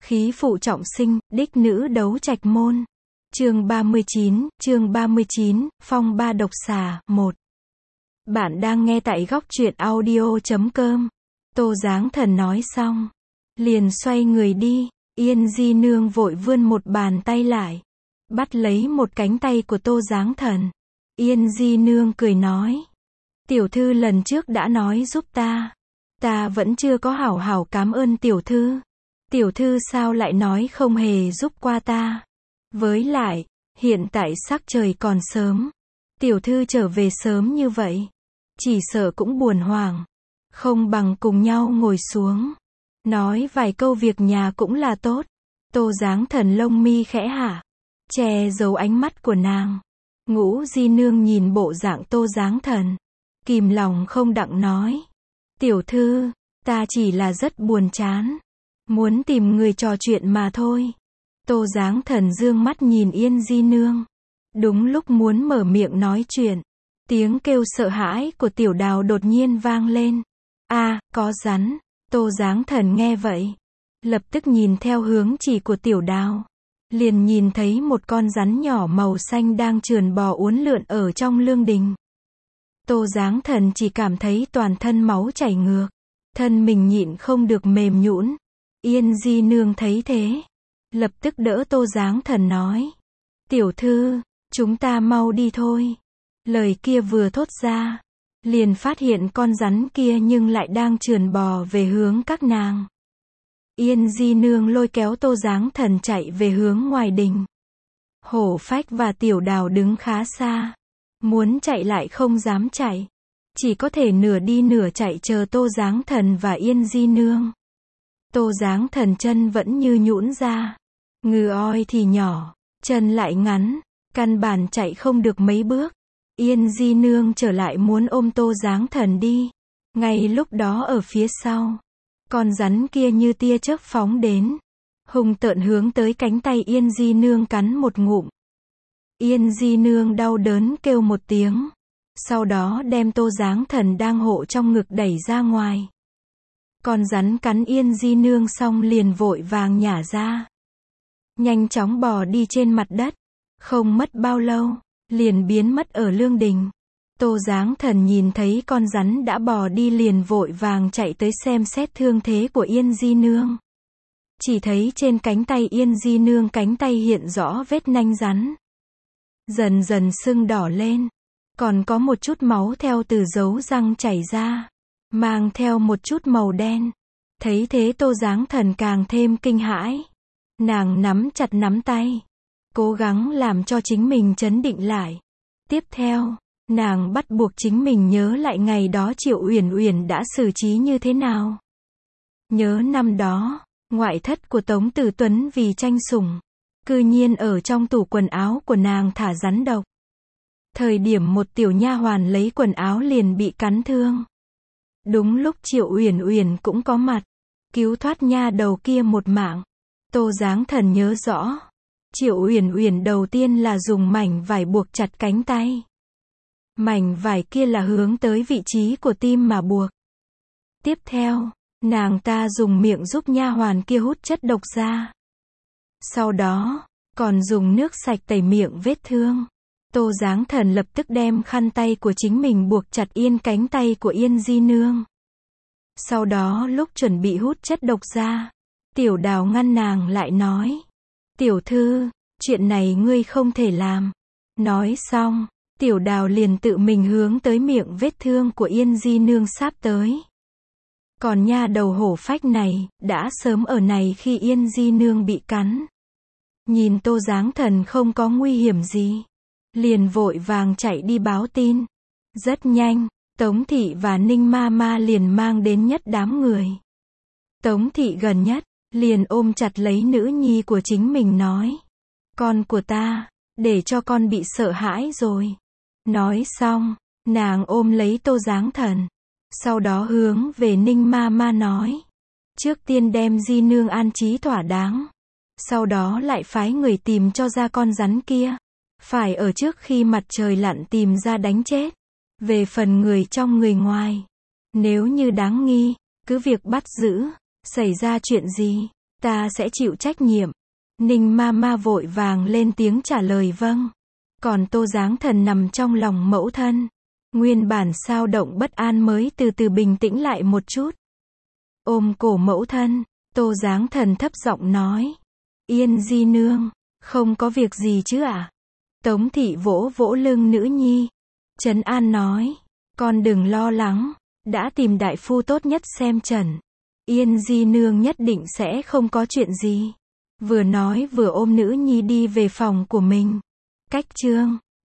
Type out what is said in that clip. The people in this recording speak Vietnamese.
Khí phụ trọng sinh, đích nữ đấu trạch môn. Chương 39, phong ba độc xà, 1. Bạn đang nghe tại góc truyện audio.com. Tô Giáng Thần nói xong, liền xoay người đi. Yên Di Nương vội vươn một bàn tay lại, bắt lấy một cánh tay của Tô Giáng Thần. Yên Di Nương cười nói, tiểu thư lần trước đã nói giúp ta vẫn chưa có hảo hảo cảm ơn tiểu thư. Tiểu thư sao lại nói không hề giúp qua ta? Với lại, hiện tại sắc trời còn sớm, tiểu thư trở về sớm như vậy, chỉ sợ cũng buồn hoảng, không bằng cùng nhau ngồi xuống, nói vài câu việc nhà cũng là tốt. Tô Giáng Thần lông mi khẽ hả, che giấu ánh mắt của nàng. Ngũ Di Nương nhìn bộ dạng Tô Giáng Thần, kìm lòng không đặng nói, tiểu thư, ta chỉ là rất buồn chán, muốn tìm người trò chuyện mà thôi. Tô Giáng Thần dương mắt nhìn Yên Di Nương. Đúng lúc muốn mở miệng nói chuyện, tiếng kêu sợ hãi của Tiểu Đào đột nhiên vang lên. A, có rắn. Tô Giáng Thần nghe vậy, lập tức nhìn theo hướng chỉ của Tiểu Đào, liền nhìn thấy một con rắn nhỏ màu xanh đang trườn bò uốn lượn ở trong lương đình. Tô Giáng Thần chỉ cảm thấy toàn thân máu chảy ngược, thân mình nhịn không được mềm nhũn. Yên Di Nương thấy thế, lập tức đỡ Tô Giáng Thần nói, tiểu thư, chúng ta mau đi thôi. Lời kia vừa thốt ra, liền phát hiện con rắn kia nhưng lại đang trườn bò về hướng các nàng. Yên Di Nương lôi kéo Tô Giáng Thần chạy về hướng ngoài đình. Hổ Phách và Tiểu Đào đứng khá xa, muốn chạy lại không dám chạy, chỉ có thể nửa đi nửa chạy chờ Tô Giáng Thần và Yên Di Nương. Tô Giáng Thần chân vẫn như nhũn ra, ngừ oi thì nhỏ, chân lại ngắn, căn bản chạy không được mấy bước. Yên Di Nương trở lại muốn ôm Tô Giáng Thần đi. Ngay lúc đó ở phía sau, con rắn kia như tia chớp phóng đến, hung tợn hướng tới cánh tay Yên Di Nương cắn một ngụm. Yên Di Nương đau đớn kêu một tiếng, sau đó đem Tô Giáng Thần đang hộ trong ngực đẩy ra ngoài. Con rắn cắn Yên Di Nương xong liền vội vàng nhả ra, nhanh chóng bò đi trên mặt đất, không mất bao lâu, liền biến mất ở lương đình. Tô Giáng Thần nhìn thấy con rắn đã bò đi liền vội vàng chạy tới xem xét thương thế của Yên Di Nương. Chỉ thấy trên cánh tay Yên Di Nương cánh tay hiện rõ vết nanh rắn, dần dần sưng đỏ lên, còn có một chút máu theo từ dấu răng chảy ra, mang theo một chút màu đen. Thấy thế Tô Giáng Thần càng thêm kinh hãi. Nàng nắm chặt nắm tay, cố gắng làm cho chính mình trấn định lại. Tiếp theo, nàng bắt buộc chính mình nhớ lại ngày đó Triệu Uyển Uyển đã xử trí như thế nào. Nhớ năm đó, ngoại thất của Tống Tử Tuấn vì tranh sủng, cư nhiên ở trong tủ quần áo của nàng thả rắn độc. Thời điểm một tiểu nha hoàn lấy quần áo liền bị cắn thương. Đúng lúc Triệu Uyển Uyển cũng có mặt, cứu thoát nha đầu kia một mạng. Tô Giáng Thần nhớ rõ, Triệu Uyển Uyển đầu tiên là dùng mảnh vải buộc chặt cánh tay. Mảnh vải kia là hướng tới vị trí của tim mà buộc. Tiếp theo, nàng ta dùng miệng giúp nha hoàn kia hút chất độc ra. Sau đó, còn dùng nước sạch tẩy miệng vết thương. Tô Giáng Thần lập tức đem khăn tay của chính mình buộc chặt cánh tay của Yên Di Nương. Sau đó lúc chuẩn bị hút chất độc ra, Tiểu Đào ngăn nàng lại nói, tiểu thư, chuyện này ngươi không thể làm. Nói xong, Tiểu Đào liền tự mình hướng tới miệng vết thương của Yên Di Nương sáp tới. Còn nha đầu Hổ Phách này, đã sớm ở này khi Yên Di Nương bị cắn. Nhìn Tô Giáng Thần không có nguy hiểm gì, liền vội vàng chạy đi báo tin. Rất nhanh, Tống Thị và Ninh Ma Ma liền mang đến nhất đám người. Tống Thị gần nhất, liền ôm chặt lấy nữ nhi của chính mình nói, con của ta, để cho con bị sợ hãi rồi. Nói xong, nàng ôm lấy Tô Giáng Thần, sau đó hướng về Ninh Ma Ma nói, trước tiên đem Di Nương an trí thỏa đáng, sau đó lại phái người tìm cho ra con rắn kia, phải ở trước khi mặt trời lặn tìm ra đánh chết. Về phần người trong người ngoài, nếu như đáng nghi, cứ việc bắt giữ, xảy ra chuyện gì, Ta sẽ chịu trách nhiệm. Ninh Mama vội vàng lên tiếng trả lời vâng. Còn Tô Giáng Thần nằm trong lòng mẫu thân. Nguyên bản xao động bất an mới từ từ bình tĩnh lại một chút. Ôm cổ mẫu thân, Tô Giáng Thần thấp giọng nói. Yên di nương, không có việc gì chứ ạ? Tống thị vỗ vỗ lưng nữ nhi. Trấn an nói. Con đừng lo lắng, đã tìm đại phu tốt nhất xem trần. Yên di nương nhất định sẽ không có chuyện gì. Vừa nói vừa ôm nữ nhi đi về phòng của mình. Cách chương